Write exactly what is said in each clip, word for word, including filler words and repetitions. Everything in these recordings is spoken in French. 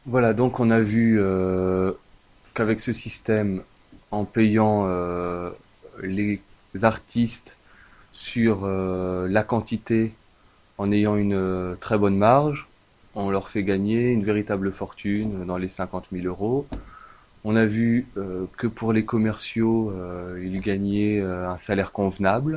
Voilà, donc on a vu euh, qu'avec ce système, en payant euh, les artistes sur euh, la quantité, en ayant une euh, très bonne marge, on leur fait gagner une véritable fortune dans les cinquante mille euros. On a vu euh, que pour les commerciaux, euh, ils gagnaient euh, un salaire convenable.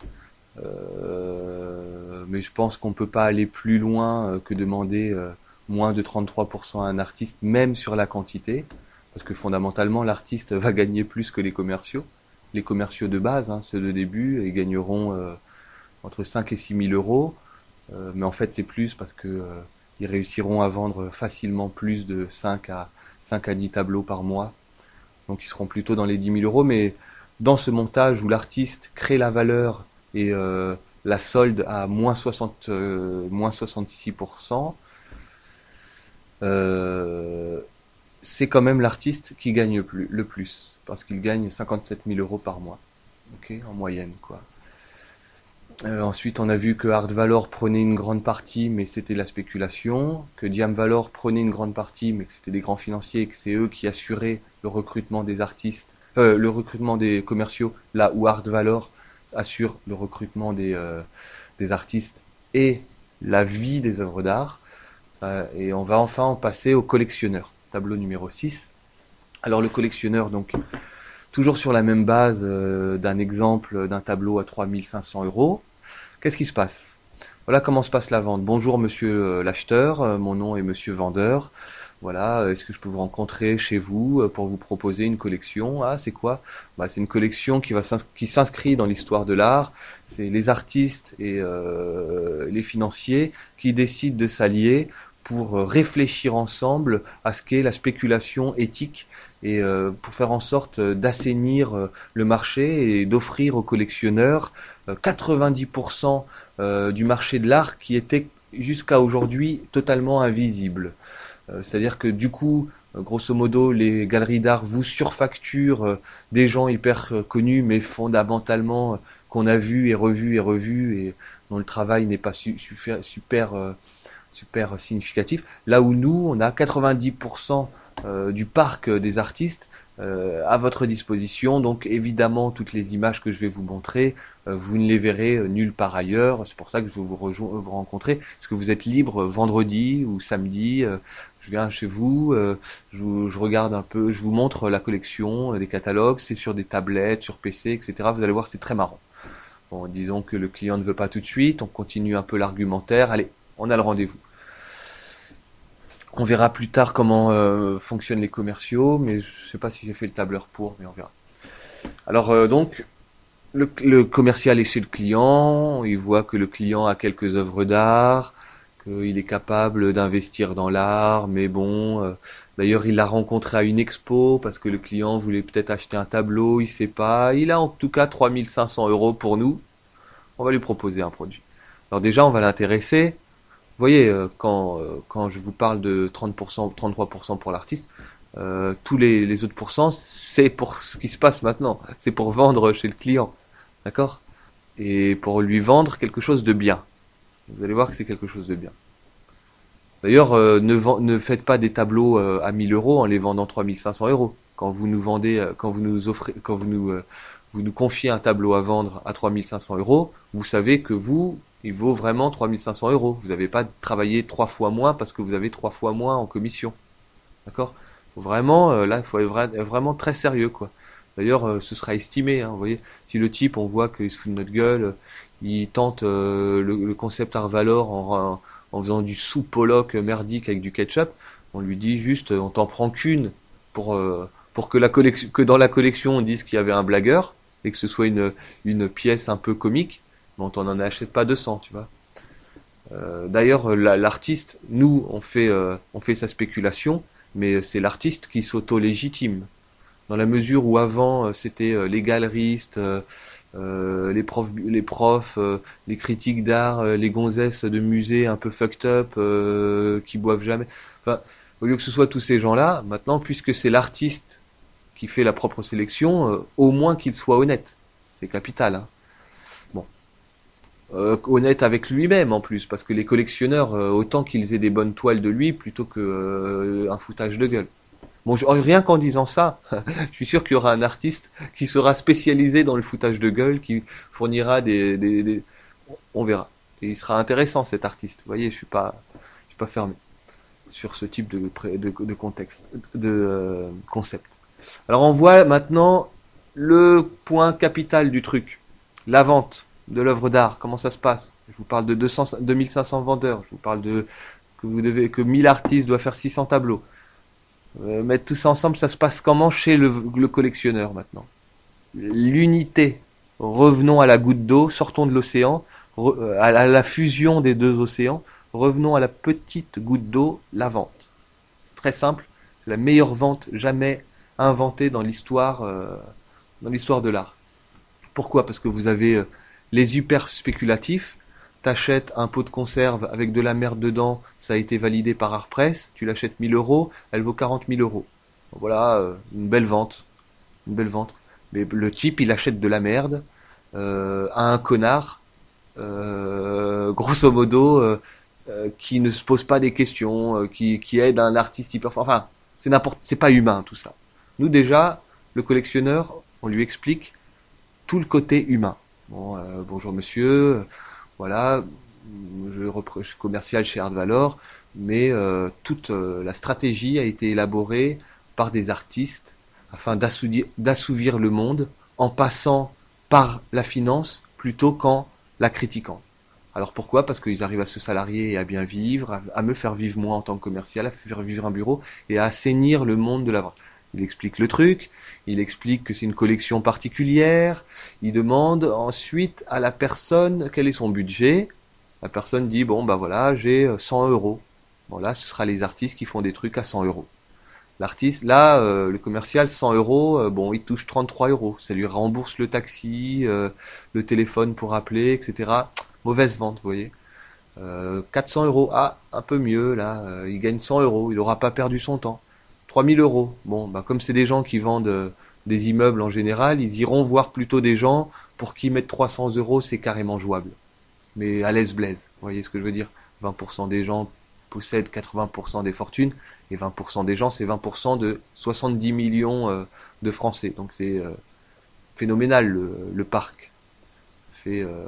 Euh, mais je pense qu'on ne peut pas aller plus loin euh, que demander euh, moins de trente-trois pour cent à un artiste, même sur la quantité, parce que fondamentalement, l'artiste va gagner plus que les commerciaux. Les commerciaux de base, hein, ceux de début, ils gagneront euh, entre cinq et six mille euros, euh, mais en fait c'est plus parce que euh, ils réussiront à vendre facilement plus de cinq à, cinq à dix tableaux par mois, donc ils seront plutôt dans les dix mille euros, mais dans ce montage où l'artiste crée la valeur et euh, la solde à moins soixante, euh, moins soixante-six pour cent, euh, c'est quand même l'artiste qui gagne le plus, le plus parce qu'il gagne cinquante-sept mille euros par mois, ok, en moyenne, quoi. Euh, ensuite, on a vu que Art Valor prenait une grande partie, mais c'était la spéculation. Que Diam Valor prenait une grande partie, mais que c'était des grands financiers et que c'est eux qui assuraient le recrutement des artistes, euh, le recrutement des commerciaux, là où Art Valor assure le recrutement des, euh, des artistes et la vie des œuvres d'art. Euh, et on va enfin en passer au collectionneur. Tableau numéro six. Alors le collectionneur, donc, toujours sur la même base euh, d'un exemple d'un tableau à trois mille cinq cents euros. Qu'est-ce qui se passe? Voilà comment se passe la vente. Bonjour monsieur euh, l'acheteur, euh, mon nom est monsieur vendeur. Voilà, euh, est-ce que je peux vous rencontrer chez vous euh, pour vous proposer une collection? Ah, c'est quoi? Bah, c'est une collection qui va s'ins- qui s'inscrit dans l'histoire de l'art. C'est les artistes et euh, les financiers qui décident de s'allier pour euh, réfléchir ensemble à ce qu'est la spéculation éthique et euh, pour faire en sorte euh, d'assainir euh, le marché et d'offrir aux collectionneurs euh, quatre-vingt-dix pour cent euh, du marché de l'art qui était jusqu'à aujourd'hui totalement invisible. Euh, C'est-à-dire que du coup, euh, grosso modo, les galeries d'art vous surfacturent euh, des gens hyper euh, connus, mais fondamentalement euh, qu'on a vu et revu et revu et dont le travail n'est pas su- super, super, euh, super significatif. Là où nous, on a quatre-vingt-dix pour cent euh, du parc euh, des artistes euh, à votre disposition. Donc évidemment, toutes les images que je vais vous montrer, euh, vous ne les verrez euh, nulle part ailleurs. C'est pour ça que je vais vous, rejo- vous rencontrer. Est-ce que vous êtes libre euh, vendredi ou samedi? euh, Je viens chez vous, euh, je, vous- je regarde un peu, je vous montre la collection, euh, des catalogues, c'est sur des tablettes, sur P C, et cetera. Vous allez voir, c'est très marrant. Bon, disons que le client ne veut pas tout de suite, on continue un peu l'argumentaire. Allez, on a le rendez-vous. On verra plus tard comment euh, fonctionnent les commerciaux, mais je sais pas si j'ai fait le tableur pour, mais on verra. Alors euh, donc, le, le commercial est chez le client, il voit que le client a quelques œuvres d'art, qu'il est capable d'investir dans l'art, mais bon, euh, d'ailleurs il l'a rencontré à une expo parce que le client voulait peut-être acheter un tableau, il sait pas. Il a en tout cas trois mille cinq cents euros pour nous, on va lui proposer un produit. Alors déjà, on va l'intéresser. Vous voyez, euh, quand, euh, quand je vous parle de trente pour cent, trente-trois pour cent pour cent pour l'artiste, euh, tous les, les autres pourcents, c'est pour ce qui se passe maintenant. C'est pour vendre chez le client. D'accord? Et pour lui vendre quelque chose de bien. Vous allez voir que c'est quelque chose de bien. D'ailleurs, euh, ne, ven- ne faites pas des tableaux euh, à mille euros en les vendant trois mille cinq cents euros. Quand vous nous vendez, euh, quand vous nous offrez, quand vous nous, euh, vous nous confiez un tableau à vendre à trois mille cinq cents euros, vous savez que vous, il vaut vraiment trois mille cinq cents euros. Vous n'avez pas travaillé trois fois moins parce que vous avez trois fois moins en commission. D'accord? Faut vraiment, euh, là, il faut être vra- vraiment très sérieux, quoi. D'ailleurs, euh, ce sera estimé, hein, vous voyez. Si le type, on voit qu'il se fout de notre gueule, euh, il tente euh, le, le concept Arvalor en, en, en faisant du sous Pollock merdique avec du ketchup, on lui dit juste, euh, on t'en prend qu'une pour, euh, pour que, la collection, que dans la collection on dise qu'il y avait un blagueur et que ce soit une, une pièce un peu comique, mais on t'en en achète pas deux cents, tu vois. Euh, D'ailleurs, la- l'artiste, nous, on fait, euh, on fait sa spéculation, mais c'est l'artiste qui s'auto-légitime. Dans la mesure où avant, euh, c'était euh, les galeristes, euh, euh, les profs, les profs, euh, les critiques d'art, euh, les gonzesses de musée un peu fucked up, euh, qui boivent jamais. Enfin, au lieu que ce soit tous ces gens-là, maintenant, puisque c'est l'artiste qui fait la propre sélection, euh, au moins qu'il soit honnête. C'est capital, hein. Bon. euh, honnête avec lui-même en plus, parce que les collectionneurs, euh, autant qu'ils aient des bonnes toiles de lui plutôt que euh, un foutage de gueule. Bon, je- rien qu'en disant ça, je suis sûr qu'il y aura un artiste qui sera spécialisé dans le foutage de gueule, qui fournira des, des, des- on verra. Et il sera intéressant cet artiste. Vous voyez, je suis pas, je suis pas fermé sur ce type de, pré- de, de contexte, de euh, concept. Alors on voit maintenant le point capital du truc, la vente de l'œuvre d'art. Comment ça se passe? Je vous parle de deux cents, deux mille cinq cents vendeurs. Je vous parle de que vous devez que mille artistes doivent faire six cents tableaux. Euh, mettre tout ça ensemble, ça se passe comment chez le, le collectionneur maintenant? L'unité. Revenons à la goutte d'eau, sortons de l'océan, re- à la, à la fusion des deux océans. Revenons à la petite goutte d'eau, la vente. C'est très simple, c'est la meilleure vente jamais inventée dans l'histoire euh, dans l'histoire de l'art. Pourquoi? Parce que vous avez euh, les hyper spéculatifs. T'achètes un pot de conserve avec de la merde dedans, ça a été validé par Artpress, tu l'achètes mille euros, elle vaut quarante mille euros. Voilà, euh, une belle vente, une belle vente. Mais le type, il achète de la merde euh, à un connard, euh, grosso modo, euh, euh, qui ne se pose pas des questions, euh, qui, qui aide un artiste hyper fort. Enfin, c'est n'importe, c'est pas humain tout ça. Nous déjà, le collectionneur, on lui explique tout le côté humain. Bon, euh, bonjour monsieur, voilà, je, repre- je suis commercial chez Artvalor, mais euh, toute euh, la stratégie a été élaborée par des artistes afin d'assouvir, d'assouvir le monde en passant par la finance plutôt qu'en la critiquant. Alors pourquoi? Parce qu'ils arrivent à se salarier et à bien vivre, à, à me faire vivre moi en tant que commercial, à faire vivre un bureau et à assainir le monde de la vente. Il explique le truc, il explique que c'est une collection particulière, il demande ensuite à la personne quel est son budget. La personne dit bon bah voilà j'ai cent euros. Bon là ce sera les artistes qui font des trucs à cent euros. L'artiste là euh, le commercial cent euros, euh, bon il touche trente-trois euros. Ça lui rembourse le taxi, euh, le téléphone pour appeler, et cetera. Mauvaise vente, vous voyez. Euh, quatre cents euros, ah un peu mieux là, euh, il gagne cent euros, il n'aura pas perdu son temps. trois mille euros, bon bah comme c'est des gens qui vendent euh, des immeubles en général, ils iront voir plutôt des gens pour qui mettre trois cents euros c'est carrément jouable. Mais à l'aise blaise, vous voyez ce que je veux dire? vingt pour cent des gens possèdent quatre-vingts pour cent des fortunes, et vingt pour cent des gens, c'est vingt pour cent de soixante-dix millions euh, de Français. Donc c'est euh, phénoménal le, le parc. Fait, euh,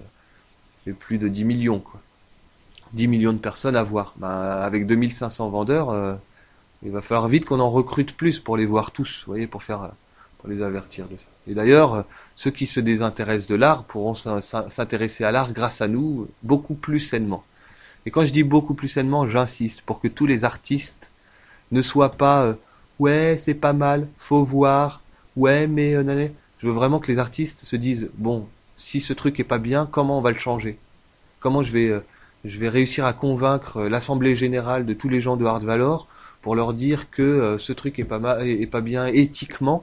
fait plus de dix millions, quoi. dix millions de personnes à voir. Bah, avec deux mille cinq cents vendeurs, euh, il va falloir vite qu'on en recrute plus pour les voir tous, vous voyez, pour faire, euh, pour les avertir de ça. Et d'ailleurs, euh, ceux qui se désintéressent de l'art pourront s'in- s'in- s'intéresser à l'art grâce à nous beaucoup plus sainement. Et quand je dis beaucoup plus sainement, j'insiste pour que tous les artistes ne soient pas euh, ouais, c'est pas mal, faut voir, ouais, mais euh, nané. Je veux vraiment que les artistes se disent bon, si ce truc est pas bien, comment on va le changer? Comment je vais euh, je vais réussir à convaincre euh, l'assemblée générale de tous les gens de Hard Valor pour leur dire que euh, ce truc est pas mal, est, est pas bien éthiquement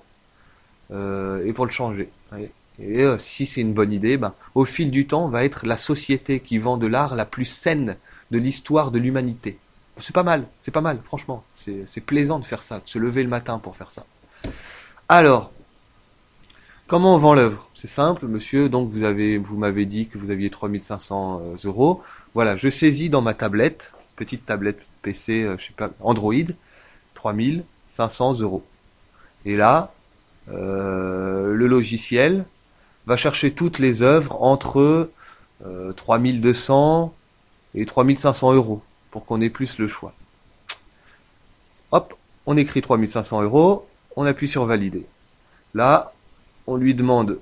euh, et pour le changer. Ouais. Et euh, si c'est une bonne idée, ben, au fil du temps, va être la société qui vend de l'art la plus saine de l'histoire de l'humanité. C'est pas mal, c'est pas mal, franchement. C'est c'est plaisant de faire ça, de se lever le matin pour faire ça. Alors, comment on vend l'œuvre? C'est simple, monsieur. Donc vous avez, vous m'avez dit que vous aviez trois mille cinq cents euh, euros. Voilà, je saisis dans ma tablette, petite tablette P C, euh, je sais pas, Android, trois mille cinq cents euros. Et là, euh, le logiciel va chercher toutes les œuvres entre euh, trois mille deux cents et trois mille cinq cents euros pour qu'on ait plus le choix. Hop, on écrit trois mille cinq cents euros, on appuie sur valider. Là, on lui demande,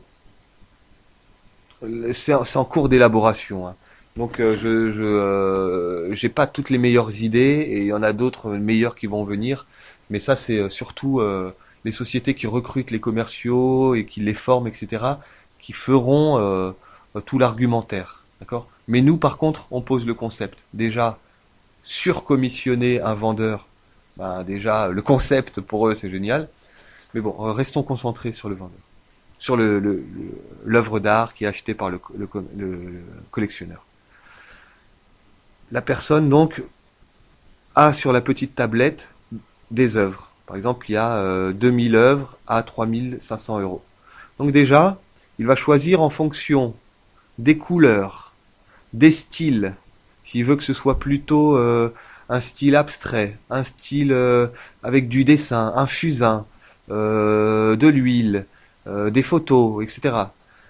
c'est c'est en cours d'élaboration, hein. Donc euh, je je euh, j'ai pas toutes les meilleures idées et il y en a d'autres meilleures qui vont venir, mais ça c'est euh, surtout euh, les sociétés qui recrutent les commerciaux et qui les forment, et cetera, qui feront euh, tout l'argumentaire, d'accord? Mais nous par contre, on pose le concept. Déjà, surcommissionner un vendeur, bah, déjà le concept pour eux c'est génial, mais bon, euh, restons concentrés sur le vendeur, sur le le- le- l'œuvre d'art qui est achetée par le, co- le co- le- le collectionneur. La personne donc a sur la petite tablette des œuvres. Par exemple, il y a euh, deux mille œuvres à trois mille cinq cents euros. Donc déjà, il va choisir en fonction des couleurs, des styles. S'il veut que ce soit plutôt euh, un style abstrait, un style euh, avec du dessin, un fusain, euh, de l'huile, euh, des photos, et cetera.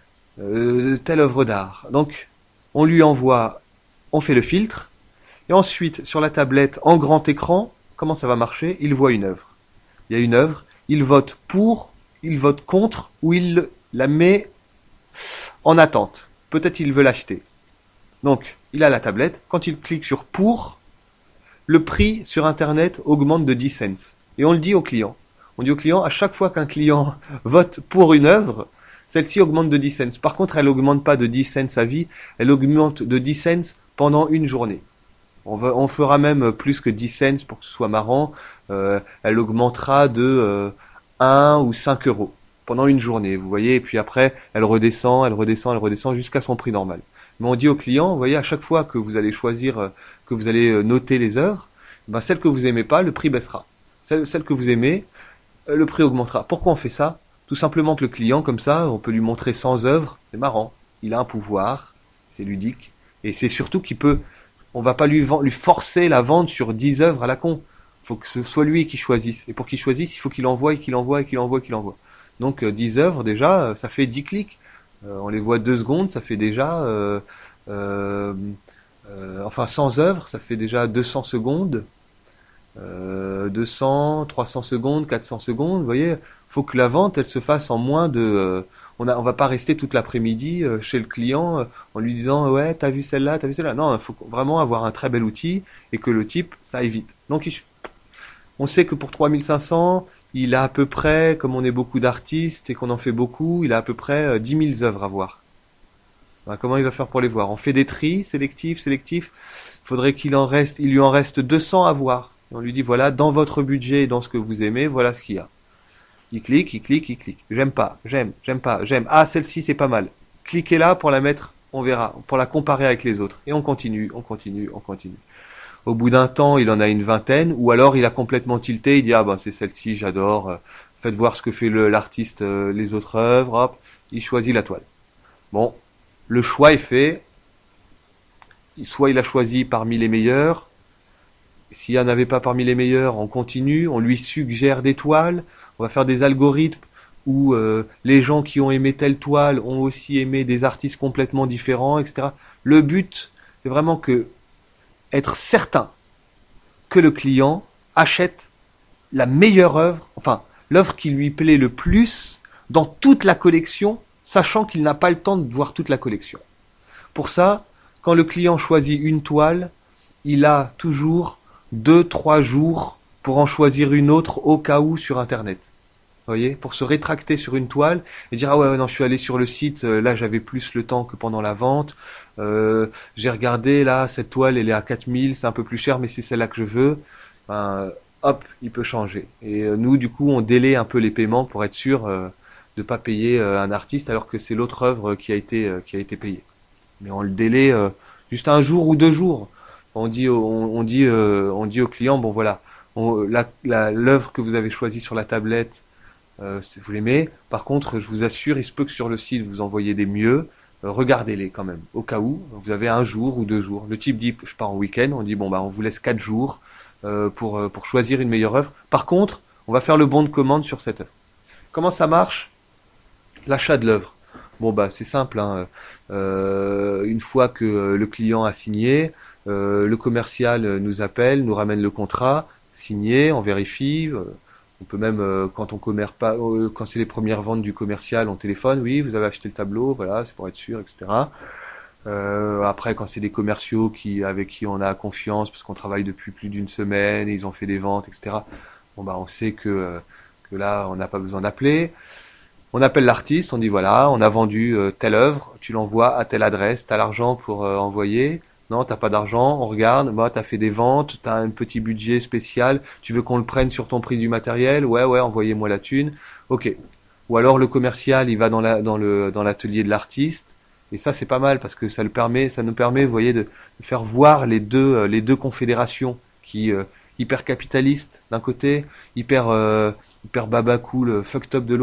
Euh, telle œuvre d'art. Donc, on lui envoie, on fait le filtre, et ensuite, sur la tablette, en grand écran, comment ça va marcher? Il voit une œuvre. Il y a une œuvre, il vote pour, il vote contre, ou il la met en attente. Peut-être il veut l'acheter. Donc, il a la tablette. Quand il clique sur pour, le prix sur Internet augmente de dix cents. Et on le dit au client. On dit au client, à chaque fois qu'un client vote pour une œuvre, celle-ci augmente de dix cents. Par contre, elle augmente pas de dix cents à vie, elle augmente de dix cents pendant une journée. On, va, on fera même plus que dix cents pour que ce soit marrant. Euh, elle augmentera de euh, un ou cinq euros pendant une journée, vous voyez. Et puis après, elle redescend, elle redescend, elle redescend jusqu'à son prix normal. Mais on dit au client, vous voyez, à chaque fois que vous allez choisir, euh, que vous allez euh, noter les heures, ben celle que vous aimez pas, le prix baissera. Celle, celle que vous aimez, euh, le prix augmentera. Pourquoi on fait ça? Tout simplement que le client, comme ça, on peut lui montrer cent œuvres, c'est marrant. Il a un pouvoir, c'est ludique, et c'est surtout qu'il peut, on va pas lui, lui forcer la vente sur dix œuvres à la con. Il faut que ce soit lui qui choisisse. Et pour qu'il choisisse, il faut qu'il envoie et qu'il envoie et qu'il envoie et qu'il envoie. Donc euh, dix œuvres déjà, euh, ça fait dix clics. Euh, on les voit deux secondes, ça fait déjà, euh, euh, euh, enfin cent œuvres, ça fait déjà deux cents secondes. Euh, deux cents, trois cents secondes, quatre cents secondes, vous voyez, faut que la vente elle se fasse en moins de euh, on a, on va pas rester toute l'après-midi euh, chez le client euh, en lui disant ouais, t'as vu celle-là, t'as vu celle-là. Non, il faut vraiment avoir un très bel outil et que le type ça aille vite. Donc il- on sait que pour trois mille cinq cents, il a à peu près, comme on est beaucoup d'artistes et qu'on en fait beaucoup, il a à peu près euh, dix mille œuvres à voir. Ben, comment il va faire pour les voir? On fait des tris, sélectifs, sélectifs. Faudrait qu'il en reste, il lui en reste deux cents à voir. Et on lui dit voilà, dans votre budget et dans ce que vous aimez, voilà ce qu'il y a. Il clique, il clique, il clique. J'aime pas, j'aime, j'aime pas, j'aime. Ah, celle-ci c'est pas mal. Cliquez là pour la mettre, on verra, pour la comparer avec les autres. Et on continue, on continue, on continue. Au bout d'un temps, il en a une vingtaine, ou alors il a complètement tilté, il dit ah ben c'est celle-ci, j'adore. euh, Faites voir ce que fait le- l'artiste, euh, les autres œuvres, hop, il choisit la toile. Bon, le choix est fait. Soit il a choisi parmi les meilleurs. S'il n'y en avait pas parmi les meilleurs, on continue, on lui suggère des toiles, on va faire des algorithmes où euh, les gens qui ont aimé telle toile ont aussi aimé des artistes complètement différents, et cetera. Le but, c'est vraiment que être certain que le client achète la meilleure œuvre, enfin l'œuvre qui lui plaît le plus dans toute la collection, sachant qu'il n'a pas le temps de voir toute la collection. Pour ça, quand le client choisit une toile, il a toujours deux, trois jours pour en choisir une autre au cas où sur Internet. Vous voyez, pour se rétracter sur une toile et dire ah ouais, ouais non, je suis allé sur le site, euh, là j'avais plus le temps que pendant la vente. Euh, j'ai regardé là cette toile elle est à quatre mille, c'est un peu plus cher mais c'est celle-là que je veux. Ben, hop, il peut changer. Et euh, nous du coup on délaie un peu les paiements pour être sûr euh, de pas payer euh, un artiste alors que c'est l'autre œuvre qui a été euh, qui a été payée. Mais on le délaie euh, juste un jour ou deux jours. On dit, au- on, on dit, euh, on dit au client, bon voilà, on- la, la- l'œuvre que vous avez choisie sur la tablette, euh, si vous l'aimez. Par contre, je vous assure, il se peut que sur le site vous envoyez des mieux. Euh, regardez-les quand même, au cas où. Vous avez un jour ou deux jours. Le type dit, je pars en week-end. On dit, bon bah, on vous laisse quatre jours euh, pour euh, pour choisir une meilleure œuvre. Par contre, on va faire le bon de commande sur cette œuvre. Comment ça marche? L'achat de l'œuvre. Bon bah c'est simple, hein. Euh, une fois que euh, le client a signé, euh, le commercial euh, nous appelle, nous ramène le contrat signé, on vérifie. euh, on peut même euh, quand on commerce pas, euh, quand c'est les premières ventes du commercial, on téléphone, oui, vous avez acheté le tableau, voilà, c'est pour être sûr, et cetera. Euh, après, quand c'est des commerciaux qui avec qui on a confiance parce qu'on travaille depuis plus d'une semaine, et ils ont fait des ventes, et cetera. Bon bah on sait que euh, que là on n'a pas besoin d'appeler. On appelle l'artiste, on dit voilà, on a vendu euh, telle œuvre, tu l'envoies à telle adresse, t'as l'argent pour euh, envoyer. Non, t'as pas d'argent, on regarde, bah, t'as fait des ventes, t'as un petit budget spécial, tu veux qu'on le prenne sur ton prix du matériel, ouais, ouais, envoyez-moi la thune. Ok. Ou alors le commercial, il va dans la, dans le, dans l'atelier de l'artiste, et ça c'est pas mal parce que ça le permet, ça nous permet, vous voyez, de, de faire voir les deux, euh, les deux confédérations qui, euh, hyper capitalistes d'un côté, hyper, euh, hyper baba cool, euh, fucked up de l'autre.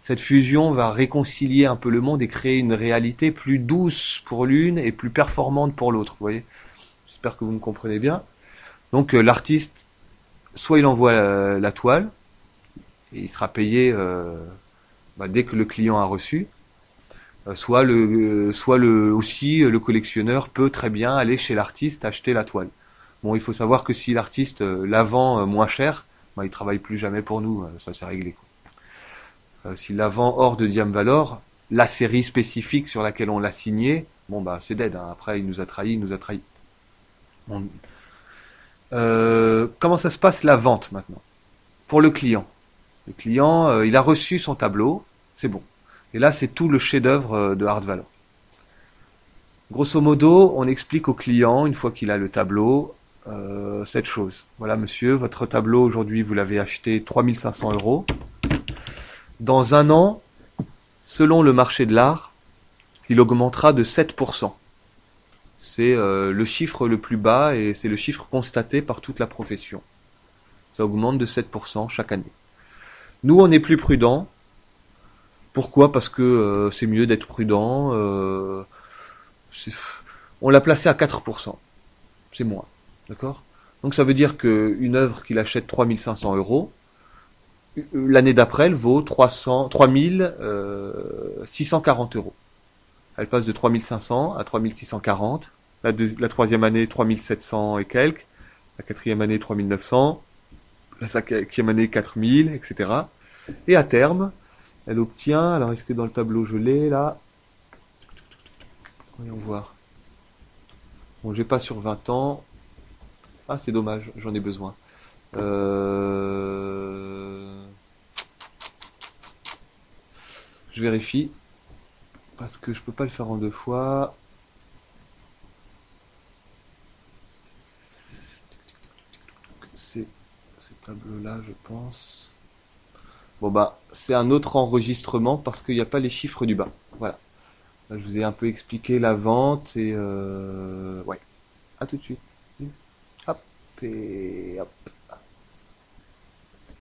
Cette fusion va réconcilier un peu le monde et créer une réalité plus douce pour l'une et plus performante pour l'autre. Vous voyez? J'espère que vous me comprenez bien. Donc euh, l'artiste, soit il envoie la, la toile, et il sera payé euh, bah, dès que le client a reçu. Euh, soit le, euh, soit le, aussi euh, le collectionneur peut très bien aller chez l'artiste acheter la toile. Bon, il faut savoir que si l'artiste euh, la vend euh, moins cher, bah, il travaille plus jamais pour nous, euh, ça c'est réglé, quoi. Euh, s'il la vend hors de Diam Valor, la série spécifique sur laquelle on l'a signé, bon bah c'est dead, hein. Après il nous a trahi, il nous a trahi. Bon. Euh, comment ça se passe la vente maintenant? Pour le client. Le client, euh, il a reçu son tableau, c'est bon. Et là, c'est tout le chef-d'œuvre euh, de Art Valor. Grosso modo, on explique au client, une fois qu'il a le tableau, euh, cette chose. Voilà, monsieur, votre tableau aujourd'hui, vous l'avez acheté trois mille cinq cents euros. Dans un an, selon le marché de l'art, il augmentera de sept pour cent. C'est euh, le chiffre le plus bas et c'est le chiffre constaté par toute la profession. Ça augmente de sept pour cent chaque année. Nous, on est plus prudent. Pourquoi? Parce que euh, c'est mieux d'être prudent. Euh, on l'a placé à quatre pour cent. C'est moins. D'accord? Donc ça veut dire qu'une œuvre qu'il achète trois mille cinq cents euros, l'année d'après, elle vaut trois cents, trois mille six cent quarante euros. Elle passe de trois mille cinq cents à trois mille six cent quarante. La, deux, la troisième année, trois mille sept cents et quelques. La quatrième année, trois mille neuf cents. La cinquième année, quatre mille, et cetera. Et à terme, elle obtient, alors est-ce que dans le tableau je l'ai là? Voyons voir. Bon, j'ai pas sur vingt ans. Ah, c'est dommage, j'en ai besoin. Euh... Je vérifie. Parce que je peux pas le faire en deux fois. C'est ce tableau-là, je pense. Bon bah, c'est un autre enregistrement parce qu'il n'y a pas les chiffres du bas. Voilà. Là, je vous ai un peu expliqué la vente et euh... ouais. À tout de suite. Hop et hop.